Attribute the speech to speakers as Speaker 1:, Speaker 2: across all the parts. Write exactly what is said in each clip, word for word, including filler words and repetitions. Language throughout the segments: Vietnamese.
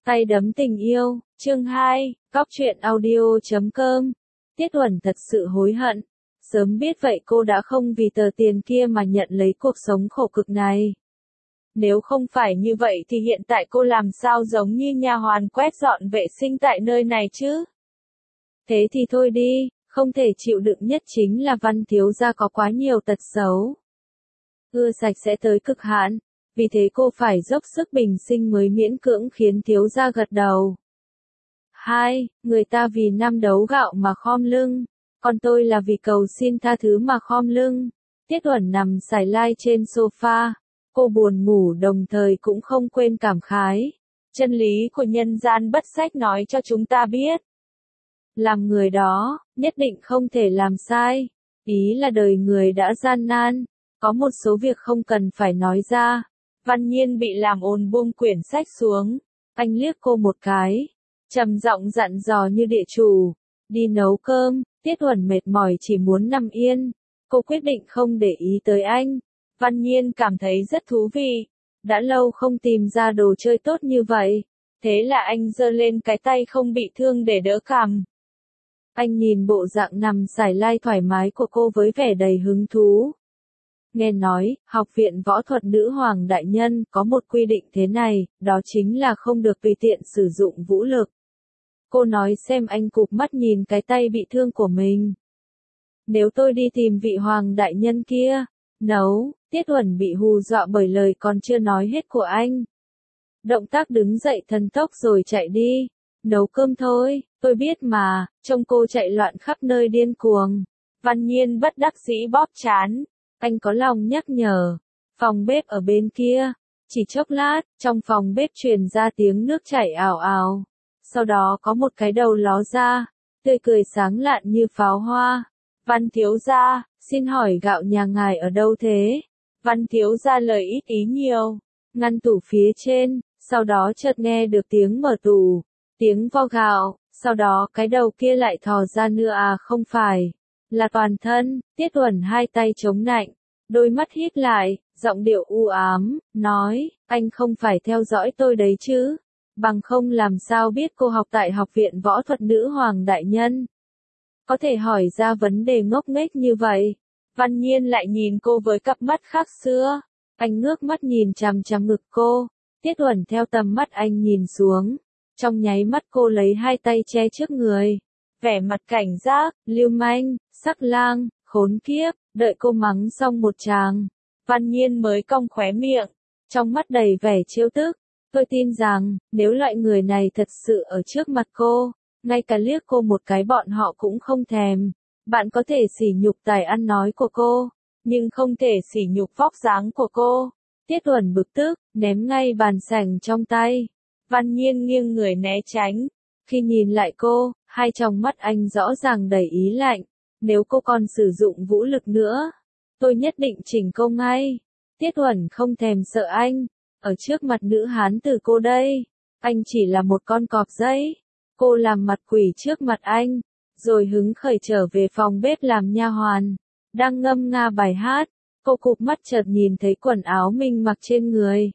Speaker 1: Tay đấm tình yêu, chương hai, cóc truyện audio chấm com. Tiết Uẩn thật sự hối hận. Sớm biết vậy cô đã không vì tờ tiền kia mà nhận lấy cuộc sống khổ cực này. Nếu không phải như vậy thì hiện tại cô làm sao giống như nha hoàn quét dọn vệ sinh tại nơi này chứ? Thế thì thôi đi, không thể chịu đựng nhất chính là Văn thiếu gia có quá nhiều tật xấu. Ưa sạch sẽ tới cực hạn, vì thế cô phải dốc sức bình sinh mới miễn cưỡng khiến thiếu gia gật đầu. Hai, người ta vì năm đấu gạo mà khom lưng, còn tôi là vì cầu xin tha thứ mà khom lưng. Tiết Uẩn nằm sải lai trên sofa, cô buồn ngủ đồng thời cũng không quên cảm khái. Chân lý của nhân gian bất sách nói cho chúng ta biết. Làm người đó, nhất định không thể làm sai. Ý là đời người đã gian nan, có một số việc không cần phải nói ra. Văn Nhiên bị làm ồn buông quyển sách xuống. Anh liếc cô một cái, trầm giọng dặn dò như địa chủ. Đi nấu cơm. Tiết Uẩn mệt mỏi chỉ muốn nằm yên. Cô quyết định không để ý tới anh. Văn Nhiên cảm thấy rất thú vị. Đã lâu không tìm ra đồ chơi tốt như vậy. Thế là anh giơ lên cái tay không bị thương để đỡ cằm. Anh nhìn bộ dạng nằm sải lai thoải mái của cô với vẻ đầy hứng thú. Nghe nói, học viện võ thuật nữ hoàng đại nhân có một quy định thế này, đó chính là không được tùy tiện sử dụng vũ lực. Cô nói xem anh cụp mắt nhìn cái tay bị thương của mình. Nếu tôi đi tìm vị hoàng đại nhân kia, nấu, Tiết Uẩn bị hù dọa bởi lời còn chưa nói hết của anh. Động tác đứng dậy thần tốc rồi chạy đi. Nấu cơm thôi, tôi biết mà, trông cô chạy loạn khắp nơi điên cuồng. Văn Nhiên bất đắc dĩ bóp trán. Anh có lòng nhắc nhở. Phòng bếp ở bên kia. Chỉ chốc lát, trong phòng bếp truyền ra tiếng nước chảy ào ào. Sau đó có một cái đầu ló ra, tươi cười sáng lạn như pháo hoa. Văn thiếu gia, xin hỏi gạo nhà ngài ở đâu thế? Văn thiếu gia lời ít ý nhiều. Ngăn tủ phía trên, sau đó chợt nghe được tiếng mở tủ. Tiếng vo gạo, sau đó cái đầu kia lại thò ra nữa à không phải. Là toàn thân. Tiết Uẩn hai tay chống nạnh, đôi mắt híp lại, giọng điệu u ám, nói, anh không phải theo dõi tôi đấy chứ, bằng không làm sao biết cô học tại học viện võ thuật nữ hoàng đại nhân. Có thể hỏi ra vấn đề ngốc nghếch như vậy. Văn Nhiên lại nhìn cô với cặp mắt khác xưa, anh ngước mắt nhìn chằm chằm ngực cô, Tiết Uẩn theo tầm mắt anh nhìn xuống, trong nháy mắt cô lấy hai tay che trước người. Vẻ mặt cảnh giác, lưu manh, sắc lang, khốn kiếp, đợi cô mắng xong một tràng. Văn Nhiên mới cong khóe miệng, trong mắt đầy vẻ trêu tức. Tôi tin rằng, nếu loại người này thật sự ở trước mặt cô, ngay cả liếc cô một cái bọn họ cũng không thèm. Bạn có thể sỉ nhục tài ăn nói của cô, nhưng không thể sỉ nhục vóc dáng của cô. Tiết Uẩn bực tức, ném ngay bàn sành trong tay. Văn Nhiên nghiêng người né tránh. Khi nhìn lại cô, hai tròng mắt anh rõ ràng đầy ý lạnh. Nếu cô còn sử dụng vũ lực nữa, tôi nhất định chỉnh cô ngay. Tiết Uẩn không thèm sợ anh. Ở trước mặt nữ hán tử cô đây, anh chỉ là một con cọp giấy. Cô làm mặt quỷ trước mặt anh, rồi hứng khởi trở về phòng bếp làm nha hoàn. Đang ngâm nga bài hát, cô cụp mắt chợt nhìn thấy quần áo mình mặc trên người.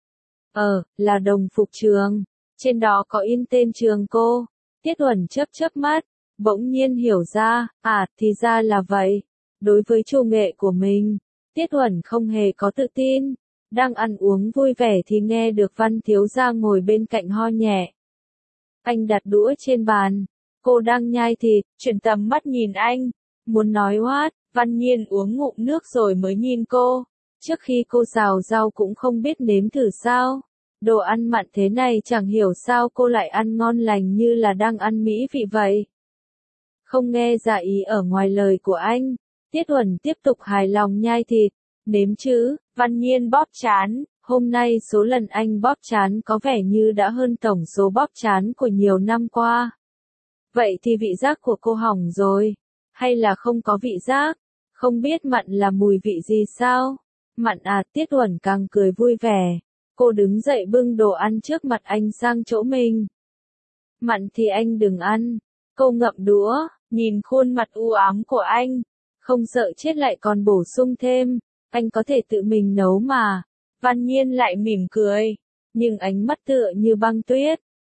Speaker 1: Ờ, là đồng phục trường. Trên đó có in tên trường cô. Tiết Uẩn chớp chớp mắt, bỗng nhiên hiểu ra, à, thì ra là vậy. Đối với chủ nghệ của mình, Tiết Uẩn không hề có tự tin. Đang ăn uống vui vẻ thì nghe được Văn thiếu gia ngồi bên cạnh ho nhẹ. Anh đặt đũa trên bàn, cô đang nhai thịt, chuyển tầm mắt nhìn anh, muốn nói what. Văn Nhiên uống ngụm nước rồi mới nhìn cô. Trước khi cô xào rau cũng không biết nếm thử sao. Đồ ăn mặn thế này chẳng hiểu sao cô lại ăn ngon lành như là đang ăn mỹ vị vậy. Không nghe ra ý ở ngoài lời của anh, Tiết Uẩn tiếp tục hài lòng nhai thịt. Nếm chứ, Văn Nhiên bóp trán, hôm nay số lần anh bóp trán có vẻ như đã hơn tổng số bóp trán của nhiều năm qua. Vậy thì vị giác của cô hỏng rồi, hay là không có vị giác, không biết mặn là mùi vị gì sao? Mặn à, Tiết Uẩn càng cười vui vẻ. Cô đứng dậy bưng đồ ăn trước mặt anh sang chỗ mình. Mặn thì anh đừng ăn. Cô ngậm đũa, nhìn khuôn mặt u ám của anh. Không sợ chết lại còn bổ sung thêm. Anh có thể tự mình nấu mà. Văn Nhiên lại mỉm cười. Nhưng ánh mắt tựa như băng tuyết.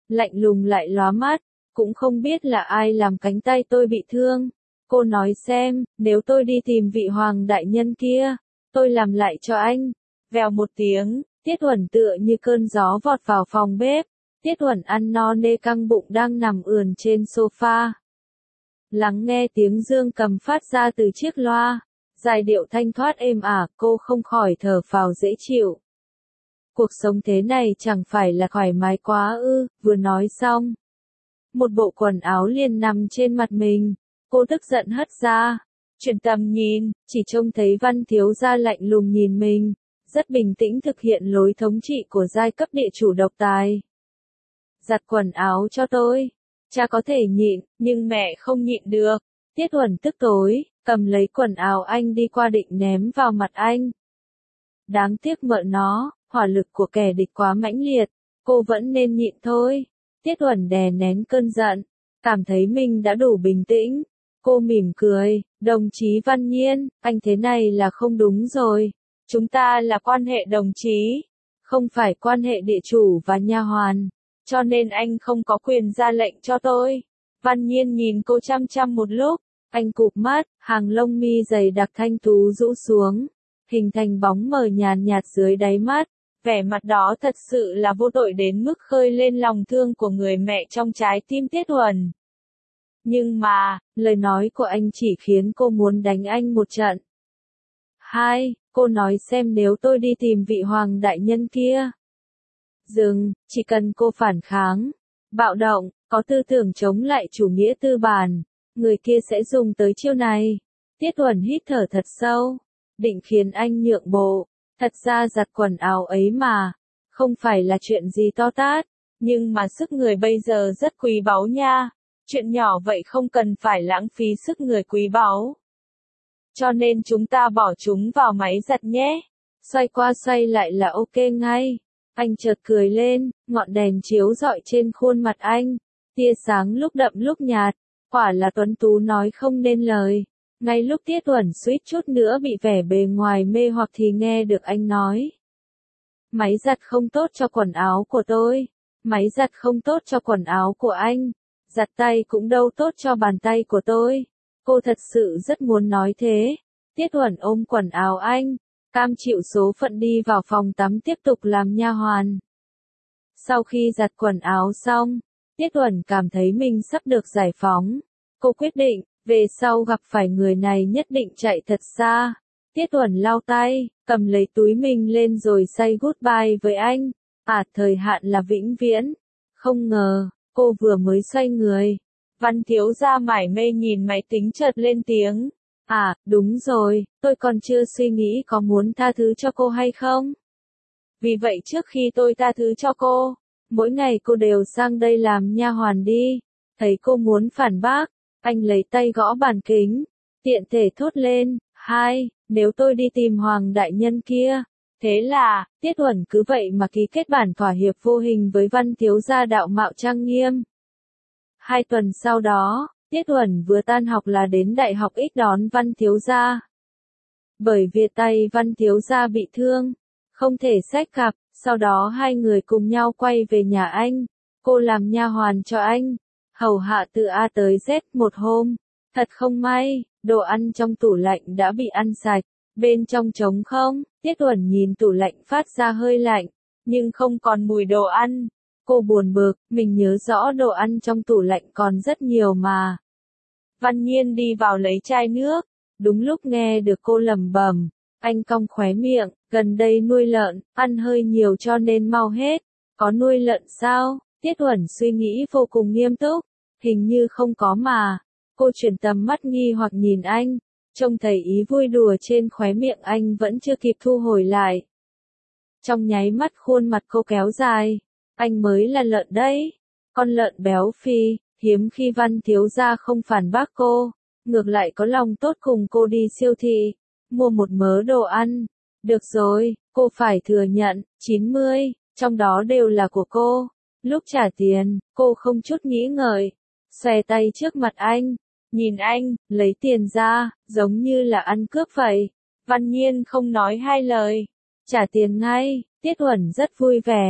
Speaker 1: lạnh lùng lại lóa mắt, cũng không biết là ai làm cánh tay tôi bị thương. Cô nói xem, nếu tôi đi tìm vị hoàng đại nhân kia, tôi làm lại cho anh. Vèo một tiếng, Tiết Uẩn tựa như cơn gió vọt vào phòng bếp. Tiết Uẩn ăn no nê căng bụng đang nằm ườn trên sofa. Lắng nghe tiếng dương cầm phát ra từ chiếc loa, giai điệu thanh thoát êm ả, cô không khỏi thở phào dễ chịu. Cuộc sống thế này chẳng phải là thoải mái quá ư, vừa nói xong. Một bộ quần áo liền nằm trên mặt mình, cô tức giận hất ra, chuyển tầm nhìn, chỉ trông thấy Văn thiếu gia lạnh lùng nhìn mình, rất bình tĩnh thực hiện lối thống trị của giai cấp địa chủ độc tài. Giặt quần áo cho tôi, cha có thể nhịn, nhưng mẹ không nhịn được. Tiết Uẩn tức tối, cầm lấy quần áo anh đi qua định ném vào mặt anh. Đáng tiếc mợ nó, hỏa lực của kẻ địch quá mãnh liệt, cô vẫn nên nhịn thôi. Tiết Uẩn đè nén cơn giận, cảm thấy mình đã đủ bình tĩnh. Cô mỉm cười, đồng chí Văn Nhiên, anh thế này là không đúng rồi. Chúng ta là quan hệ đồng chí, không phải quan hệ địa chủ và nha hoàn, cho nên anh không có quyền ra lệnh cho tôi. Văn Nhiên nhìn cô chăm chăm một lúc, anh cụp mắt, hàng lông mi dày đặc thanh tú rũ xuống, hình thành bóng mờ nhàn nhạt dưới đáy mắt. Vẻ mặt đó thật sự là vô tội đến mức khơi lên lòng thương của người mẹ trong trái tim Tiết Uẩn. Nhưng mà, lời nói của anh chỉ khiến cô muốn đánh anh một trận. Hai, cô nói xem nếu tôi đi tìm vị hoàng đại nhân kia. Dừng, chỉ cần cô phản kháng, bạo động, có tư tưởng chống lại chủ nghĩa tư bản, người kia sẽ dùng tới chiêu này. Tiết Uẩn hít thở thật sâu, định khiến anh nhượng bộ. Thật ra giặt quần áo ấy mà, không phải là chuyện gì to tát, nhưng mà sức người bây giờ rất quý báu nha. Chuyện nhỏ vậy không cần phải lãng phí sức người quý báu. Cho nên chúng ta bỏ chúng vào máy giặt nhé. Xoay qua xoay lại là ok ngay. Anh chợt cười lên, ngọn đèn chiếu rọi trên khuôn mặt anh. Tia sáng lúc đậm lúc nhạt, quả là tuấn tú nói không nên lời. Ngay lúc Tiết Uẩn suýt chút nữa bị vẻ bề ngoài mê hoặc thì nghe được anh nói. Máy giặt không tốt cho quần áo của tôi. Máy giặt không tốt cho quần áo của anh. Giặt tay cũng đâu tốt cho bàn tay của tôi. Cô thật sự rất muốn nói thế. Tiết Uẩn ôm quần áo anh, cam chịu số phận đi vào phòng tắm tiếp tục làm nha hoàn. Sau khi giặt quần áo xong, Tiết Uẩn cảm thấy mình sắp được giải phóng. Cô quyết định, về sau gặp phải người này nhất định chạy thật xa. Tiết Uẩn lau tay, cầm lấy túi mình lên rồi say goodbye với anh. À, thời hạn là vĩnh viễn. Không ngờ, cô vừa mới xoay người. Văn thiếu gia mải mê nhìn máy tính chợt lên tiếng. À, đúng rồi, tôi còn chưa suy nghĩ có muốn tha thứ cho cô hay không. Vì vậy trước khi tôi tha thứ cho cô, mỗi ngày cô đều sang đây làm nha hoàn đi. Thấy cô muốn phản bác, anh lấy tay gõ bàn kính, tiện thể thốt lên, hai, nếu tôi đi tìm hoàng đại nhân kia. Thế là, Tiết Uẩn cứ vậy mà ký kết bản thỏa hiệp vô hình với Văn thiếu gia đạo mạo trang nghiêm. Hai tuần sau đó, Tiết Uẩn vừa tan học là đến đại học X đón Văn thiếu gia. Bởi vì tay Văn thiếu gia bị thương, không thể xách cặp, sau đó hai người cùng nhau quay về nhà anh. Cô làm nha hoàn cho anh, hầu hạ từ A tới Z một hôm. Thật không may, đồ ăn trong tủ lạnh đã bị ăn sạch, bên trong trống không. Tiết Uẩn nhìn tủ lạnh phát ra hơi lạnh, nhưng không còn mùi đồ ăn. Cô buồn bực, mình nhớ rõ đồ ăn trong tủ lạnh còn rất nhiều mà. Văn Nhiên đi vào lấy chai nước, đúng lúc nghe được cô lẩm bẩm, anh cong khóe miệng, gần đây nuôi lợn, ăn hơi nhiều cho nên mau hết. Có nuôi lợn sao? Tiết Uẩn suy nghĩ vô cùng nghiêm túc, hình như không có mà. Cô chuyển tầm mắt nghi hoặc nhìn anh, trông thấy ý vui đùa trên khóe miệng anh vẫn chưa kịp thu hồi lại. Trong nháy mắt khuôn mặt cô kéo dài, anh mới là lợn đấy, con lợn béo phì. Hiếm khi Văn thiếu gia không phản bác cô, ngược lại có lòng tốt cùng cô đi siêu thị, mua một mớ đồ ăn. Được rồi, cô phải thừa nhận, chín mươi, trong đó đều là của cô. Lúc trả tiền, cô không chút nghĩ ngợi, xòe tay trước mặt anh, nhìn anh, lấy tiền ra, giống như là ăn cướp vậy. Văn Nhiên không nói hai lời, trả tiền ngay. Tiết Uẩn rất vui vẻ,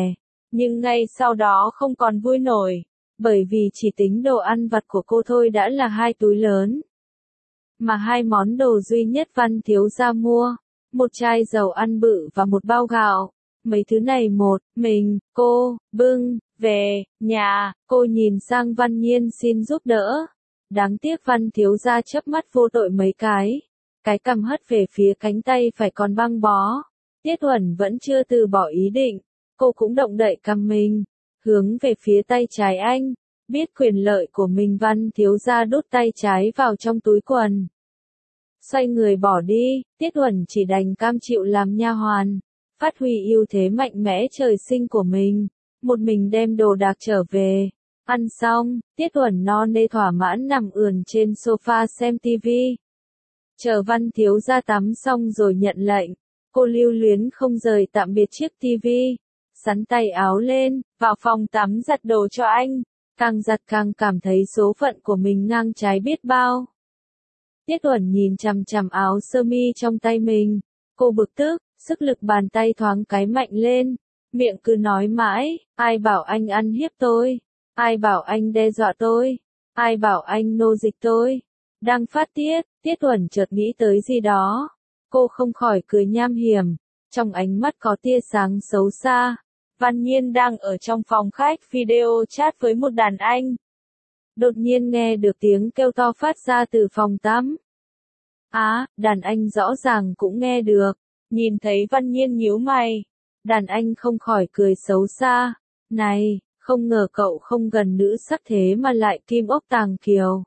Speaker 1: Nhưng ngay sau đó không còn vui nổi, bởi vì chỉ tính đồ ăn vặt của cô thôi đã là hai túi lớn. Mà hai món đồ duy nhất Văn thiếu gia mua, một chai dầu ăn bự và một bao gạo. Mấy thứ này một, mình, cô, bưng, về, nhà, cô nhìn sang Văn Nhiên xin giúp đỡ. Đáng tiếc Văn thiếu gia chớp mắt vô tội mấy cái. Cái cằm hất về phía cánh tay phải còn băng bó. Tiết Uẩn vẫn chưa từ bỏ ý định. Cô cũng động đậy cằm mình, hướng về phía tay trái anh. Biết quyền lợi của mình Văn thiếu gia đút tay trái vào trong túi quần. Xoay người bỏ đi, Tiết Uẩn chỉ đành cam chịu làm nha hoàn. Phát huy ưu thế mạnh mẽ trời sinh của mình. Một mình đem đồ đạc trở về. Ăn xong, Tiết Uẩn no nê thỏa mãn nằm ườn trên sofa xem tivi. Chờ Văn thiếu gia tắm xong rồi nhận lệnh. Cô lưu luyến không rời tạm biệt chiếc tivi. Sắn tay áo lên, vào phòng tắm giặt đồ cho anh. Càng giặt càng cảm thấy số phận của mình ngang trái biết bao. Tiết Uẩn nhìn chằm chằm áo sơ mi trong tay mình. Cô bực tức, sức lực bàn tay thoáng cái mạnh lên. Miệng cứ nói mãi, ai bảo anh ăn hiếp tôi? Ai bảo anh đe dọa tôi? Ai bảo anh nô dịch tôi? Đang phát tiết, Tiết Uẩn chợt nghĩ tới gì đó. Cô không khỏi cười nham hiểm. Trong ánh mắt có tia sáng xấu xa. Văn Nhiên đang ở trong phòng khách video chat với một đàn anh. Đột nhiên nghe được tiếng kêu to phát ra từ phòng tắm. Á, à, đàn anh rõ ràng cũng nghe được. Nhìn thấy Văn Nhiên nhíu mày. Đàn anh không khỏi cười xấu xa. Này, không ngờ cậu không gần nữ sắc thế mà lại kim ốc tàng kiều.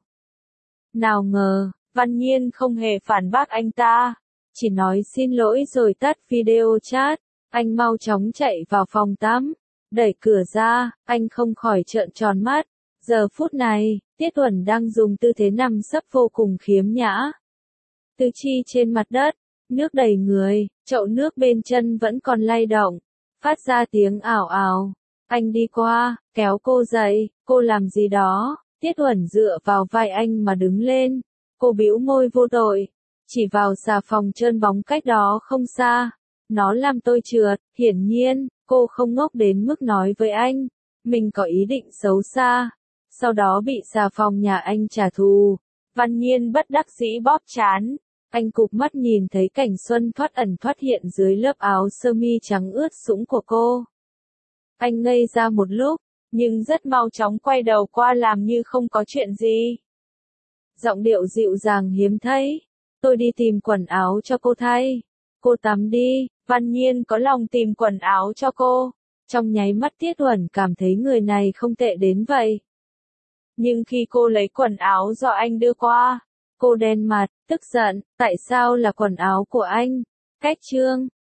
Speaker 1: Nào ngờ, Văn Nhiên không hề phản bác anh ta. Chỉ nói xin lỗi rồi tắt video chat. Anh mau chóng chạy vào phòng tắm. Đẩy cửa ra, anh không khỏi trợn tròn mắt. Giờ phút này, Tiết Uẩn đang dùng tư thế nằm sấp vô cùng khiếm nhã. Tứ chi trên mặt đất, nước đầy người, chậu nước bên chân vẫn còn lay động, phát ra tiếng ảo ảo. Anh đi qua, kéo cô dậy, cô làm gì đó? Tiết Uẩn dựa vào vai anh mà đứng lên. Cô bĩu môi vô tội, chỉ vào xà phòng trơn bóng cách đó không xa. Nó làm tôi trượt, hiển nhiên, cô không ngốc đến mức nói với anh. Mình có ý định xấu xa. Sau đó bị xà phòng nhà anh trả thù. Văn Nhiên bất đắc dĩ bóp trán. Anh cụp mắt nhìn thấy cảnh xuân thoát ẩn thoát hiện dưới lớp áo sơ mi trắng ướt sũng của cô. Anh ngây ra một lúc, nhưng rất mau chóng quay đầu qua làm như không có chuyện gì. Giọng điệu dịu dàng hiếm thấy. Tôi đi tìm quần áo cho cô thay. Cô tắm đi. Văn Nhiên có lòng tìm quần áo cho cô. Trong nháy mắt Tiết Uẩn cảm thấy người này không tệ đến vậy. Nhưng khi cô lấy quần áo do anh đưa qua, cô đen mặt, tức giận, tại sao là quần áo của anh? Cách trương,